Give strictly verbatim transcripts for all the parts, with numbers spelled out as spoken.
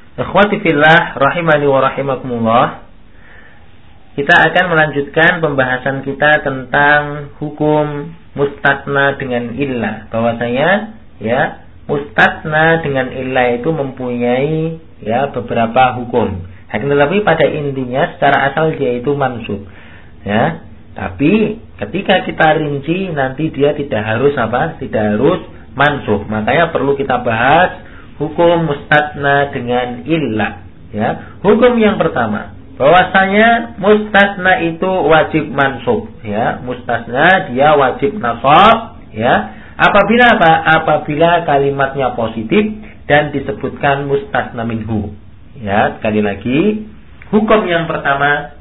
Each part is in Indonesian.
Ikhwati fillah rahimani wa rahimakumullah. Kita akan melanjutkan pembahasan kita tentang hukum mustatsna dengan illah. Bahwasanya ya, mustatsna dengan illah itu mempunyai ya beberapa hukum. Akan tetapi pada intinya secara asal dia itu mansub. Ya. Tapi ketika kita rinci nanti dia tidak harus apa? Tidak harus mansub. Makanya perlu kita bahas hukum mustatsna dengan illah. Ya, hukum yang pertama, bahwasanya mustatsna itu wajib mansub. Ya, mustatsna dia wajib nasab. Ya, apabila apa? Apabila kalimatnya positif dan disebutkan mustatsna minhu. Ya, sekali lagi, hukum yang pertama,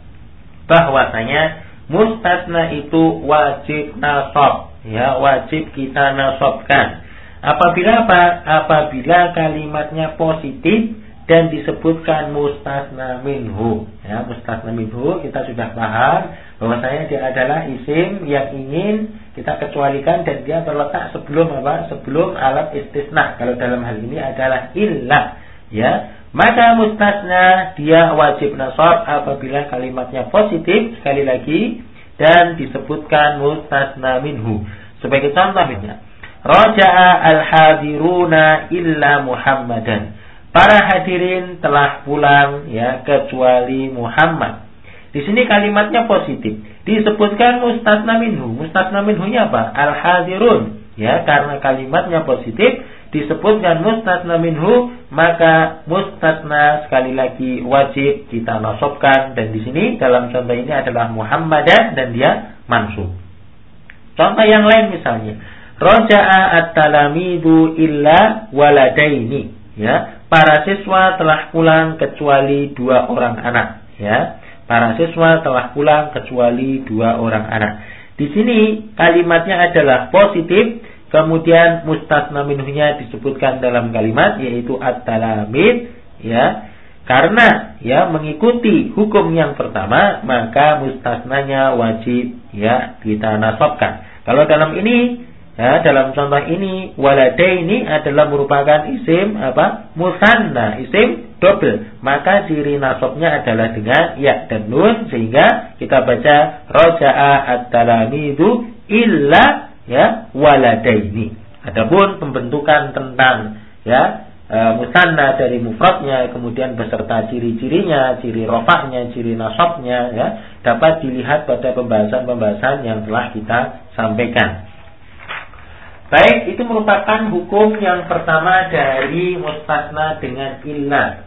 bahwasanya mustatsna itu wajib nasab. Ya, wajib kita nasabkan. Apabila apa? Apabila kalimatnya positif dan disebutkan mustatsna minhu. Ya, mustatsna minhu kita sudah paham bahwasanya dia adalah isim yang ingin kita kecualikan dan dia terletak sebelum apa? Sebelum alat istisna. Kalau dalam hal ini adalah illah. Ya, maka mustatsna dia wajib nasab apabila kalimatnya positif sekali lagi dan disebutkan mustatsna minhu. Sebagai contohnya, Raja'a al-hadiruna illa Muhammadan. Para hadirin telah pulang ya kecuali Muhammad. Di sini kalimatnya positif. Disebutkan mustatsna minhu. Mustatsna minhunya apa? Al-hadirun. Ya, karena kalimatnya positif disebutkan mustatsna minhu, maka mustatsna sekali lagi wajib kita nasabkan, dan di sini dalam contoh ini adalah Muhammadan dan dia mansub. Contoh yang lain misalnya, Raja'a at-talamidu illa waladaini. Ya, para siswa telah pulang kecuali dua orang anak. Ya, para siswa telah pulang kecuali dua orang anak. Di sini kalimatnya adalah positif, kemudian mustatsna minhunya disebutkan dalam kalimat yaitu at-talamid. Ya, karena ya mengikuti hukum yang pertama, maka mustatsnanya wajib ya kita nasabkan. Kalau dalam ini ya, dalam contoh ini waladaini adalah merupakan isim apa? Musanna, isim double. Maka ciri nasabnya adalah dengan ya dan nun, sehingga kita baca raja'a at-talamidu illa ya waladaini. Adapun pembentukan tentang ya e, musanna dari mufradnya, kemudian beserta ciri-cirinya, ciri rofaknya, ciri nasabnya ya, dapat dilihat pada pembahasan-pembahasan yang telah kita sampaikan. Baik, itu merupakan hukum yang pertama dari mustatsna dengan illah.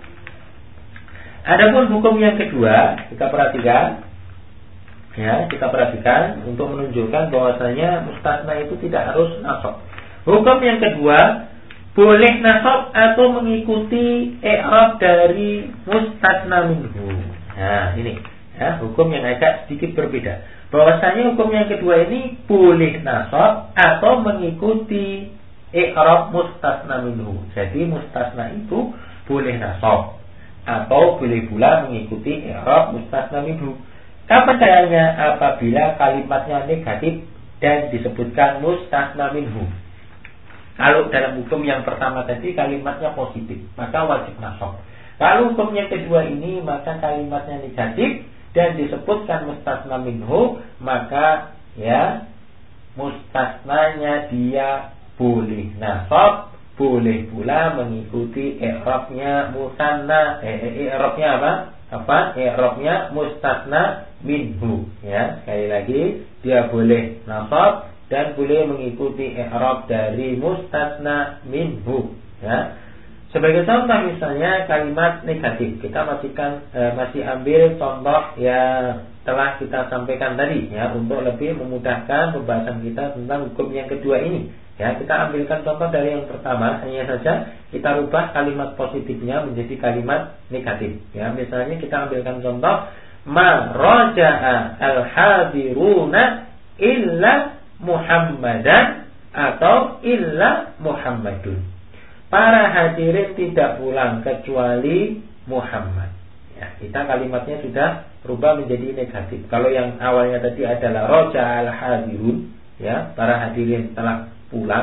Adapun hukum yang kedua, kita perhatikan ya, kita perhatikan untuk menunjukkan bahwasanya mustatsna itu tidak harus nasab. Hukum yang kedua, boleh nasab atau mengikuti i'rab dari mustatsna minhu. Nah, ini ya, hukum yang agak sedikit berbeda. Bahwasanya hukum yang kedua ini boleh nasab atau mengikuti i'rab mustatsna minhu. Jadi mustatsna itu boleh nasab atau boleh pula mengikuti i'rab mustatsna minhu. Kapan caranya? Apabila kalimatnya negatif dan disebutkan mustatsna minhu. Kalau dalam hukum yang pertama tadi kalimatnya positif, maka wajib nasab. Kalau hukum yang kedua ini maka kalimatnya negatif dan disebutkan mustatsna minhu, maka ya mustatsnanya dia boleh nasab, boleh pula mengikuti i'rabnya musanna. Eh, i'rabnya apa? Apa? I'rabnya mustatsna minhu. Ya, sekali lagi dia boleh nasab dan boleh mengikuti i'rab dari mustatsna minhu. Ya. Sebagai contoh misalnya kalimat negatif, kita masih kan, e, masih ambil contoh yang telah kita sampaikan tadi ya, untuk lebih memudahkan pembahasan kita tentang hukum yang kedua ini. Ya, kita ambilkan contoh dari yang pertama, hanya saja kita rubah kalimat positifnya menjadi kalimat negatif. Ya, misalnya kita ambilkan contoh ma raja'a al-hadiruna illa Muhammadan atau illa Muhammadun. Para hadirin tidak pulang kecuali Muhammad. Ya, kita kalimatnya sudah berubah menjadi negatif. Kalau yang awalnya tadi adalah raja al hadirun, ya, para hadirin telah pulang.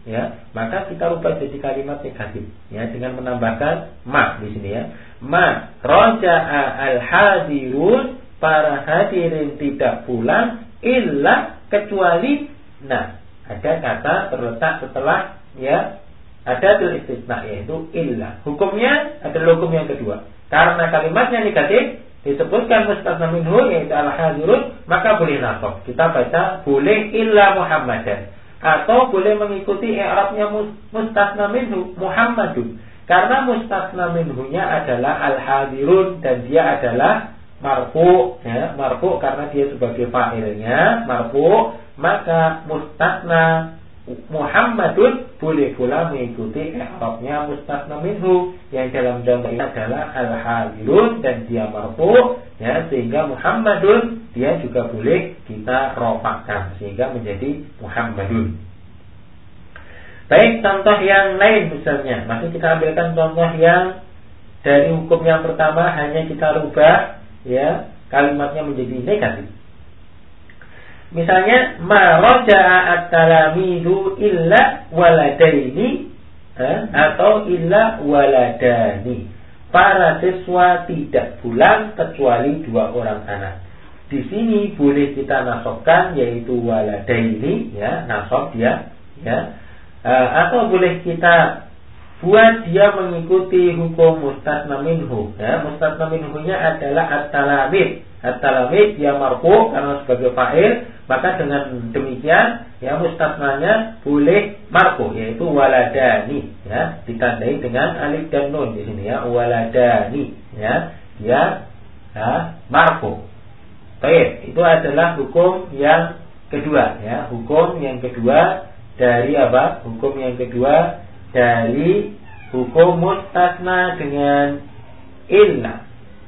ya, maka kita rubah jadi kalimat negatif, ya, dengan menambahkan ma di sini, ya. Ma raja'a al-hadirun, para hadirin tidak pulang, illa kecuali, nah, ada kata terletak setelah, ya, ada tulis istisna, yaitu illa. Hukumnya adalah hukum yang kedua. Karena kalimatnya negatif, disebutkan mustasna minhu, yaitu al-hadirun, maka boleh nasab. Kita baca boleh illa Muhammadan, atau boleh mengikuti i'rabnya mustasna minhu Muhammadun. Karena mustasna minhunya adalah al-hadirun dan dia adalah marfu, ya, marfu karena dia sebagai fa'ilnya marfu, maka mustasna Muhammadun boleh pula mengikuti i'rabnya mustasna minhu yang dalam jumlah ini adalah al-hadirun dan dia marfu, ya, sehingga Muhammadun dia juga boleh kita rafa'kan sehingga menjadi Muhammadun. Baik, contoh yang lain misalnya, masih kita ambilkan contoh yang dari hukum yang pertama, hanya kita rubah, ya, kalimatnya menjadi negatif. Misalnya, ma raja'a at-talamidu illa waladaini, eh, atau illa waladani. Para siswa tidak pulang kecuali dua orang anak. Di sini boleh kita nasabkan, yaitu waladaini, ya, nasab dia, ya. Uh, atau boleh kita buat dia mengikuti hukum mustasna minhu, ya. Mustasna minhunya adalah at-talamid. At-talamid dia marfu karena sebagai fa'il, maka dengan demikian, ya, mustasnanya boleh marfu, yaitu waladani, ya, ditandai dengan alif dan nun di sini, ya, waladani, ya, dia, ya, marfu. Baik, itu adalah hukum yang kedua, ya, hukum yang kedua dari apa? Hukum yang kedua dari hukum mustasna dengan illa.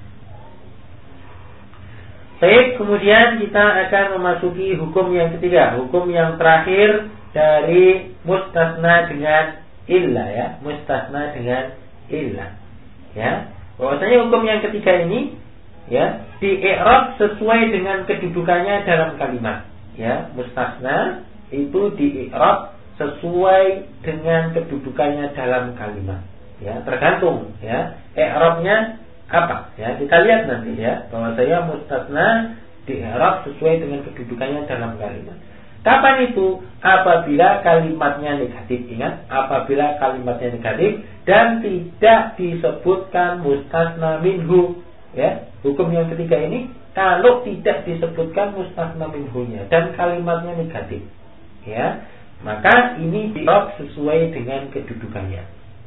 Baik, kemudian kita akan memasuki hukum yang ketiga, hukum yang terakhir dari mustasna dengan illa, ya, mustasna dengan illa, ya. Bahwasanya hukum yang ketiga ini, ya, di i'rab sesuai dengan kedudukannya dalam kalimat, ya, mustasna itu di i'rab sesuai dengan kedudukannya dalam kalimat, ya, tergantung, ya, i'rabnya apa, ya, kita lihat nanti, ya, bahwa saya mustasna di i'rab sesuai dengan kedudukannya dalam kalimat. Kapan itu? Apabila kalimatnya negatif, ingat, apabila kalimatnya negatif dan tidak disebutkan mustasna minhu, ya, hukum yang ketiga ini kalau tidak disebutkan mustasna minhunya dan kalimatnya negatif, ya, maka ini i'rab sesuai dengan kedudukannya.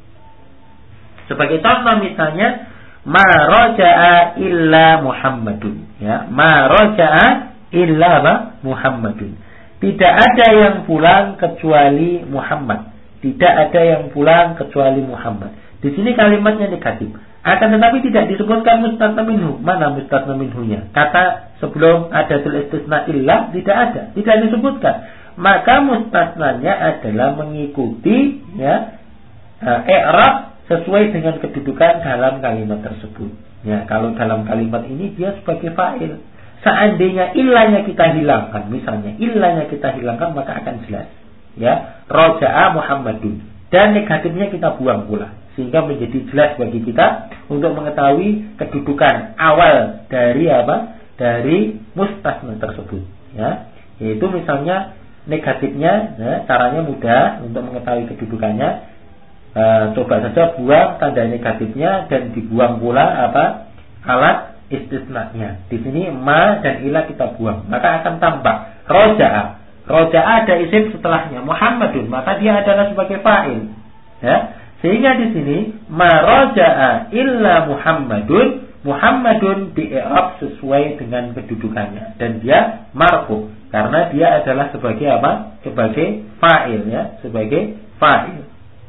Sebagai contoh misalnya, ma raja'a illa Muhammadun, ya, ma raja'a illa apa? Muhammadun. Tidak ada yang pulang kecuali Muhammad. Tidak ada yang pulang kecuali Muhammad. Di sini kalimatnya negatif. Akan tetapi tidak disebutkan mustasna minhu. Mana mustasna minhunya? Kata sebelum ada tulis istisna illa tidak ada, tidak disebutkan. Maka mustasnanya adalah mengikuti, ya, i'rab sesuai dengan kedudukan dalam kalimat tersebut. Ya, kalau dalam kalimat ini dia sebagai fa'il. Seandainya illanya kita hilangkan, misalnya illanya kita hilangkan, maka akan jelas, ya, raja'a Muhammadun, dan negatifnya kita buang pula, sehingga menjadi jelas bagi kita untuk mengetahui kedudukan awal dari apa? Dari mustasna tersebut, ya. Yaitu misalnya negatifnya, ya, caranya mudah untuk mengetahui kedudukannya. E, coba saja buang tanda negatifnya dan dibuang pula apa? Alat istisnanya. Di sini ma dan ila kita buang, maka akan tambah roja'a. Roja'a ada isim setelahnya Muhammadun, maka dia adalah sebagai fa'il, ya. Sehingga di sini ma roja'a illa Muhammadun, Muhammadun di i'rab sesuai dengan kedudukannya dan dia marfu karena dia adalah sebagai apa? Sebagai fa'il, ya, sebagai fa'il.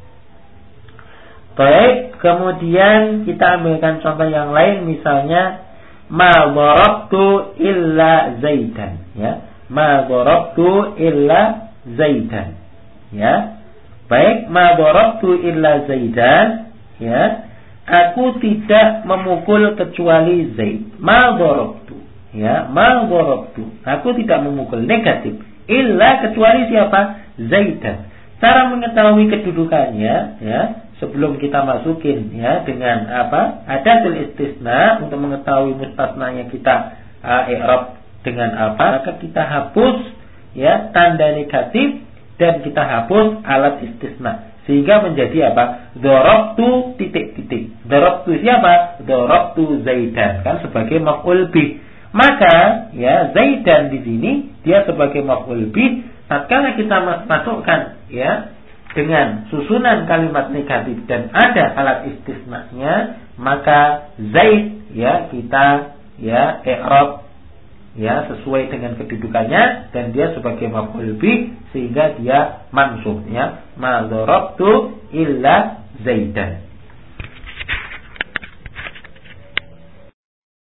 Baik, kemudian kita ambilkan contoh yang lain, misalnya ma darabtu illa Zaidan, ya. Ma darabtu illa Zaidan, ya. Baik, ma darabtu illa Zaidan, ya. Aku tidak memukul kecuali Zaid. Ma darabtu, ya, ma darabtu. Aku tidak memukul, negatif. Illa kecuali siapa? Zaidan. cara mengetahui kedudukannya ya, sebelum kita masukin ya dengan apa? Adatul istisna untuk mengetahui mustasnanya kita uh, i'rab dengan apa? Maka kita hapus ya tanda negatif dan kita hapus alat istisna sehingga menjadi apa? Darabtu titik-titik. Darabtu siapa? Darabtu Zaidan kan sebagai maf'ul bih. Maka ya Zaidan di sini dia sebagai maf'ul bih. Tatkala kita masukkan ya dengan susunan kalimat negatif dan ada alat istisnanya, maka Zaid ya kita ya i'rab ya sesuai dengan kedudukannya dan dia sebagai maf'ul bih sehingga dia mansub ya ma darabtu illa Zaidan.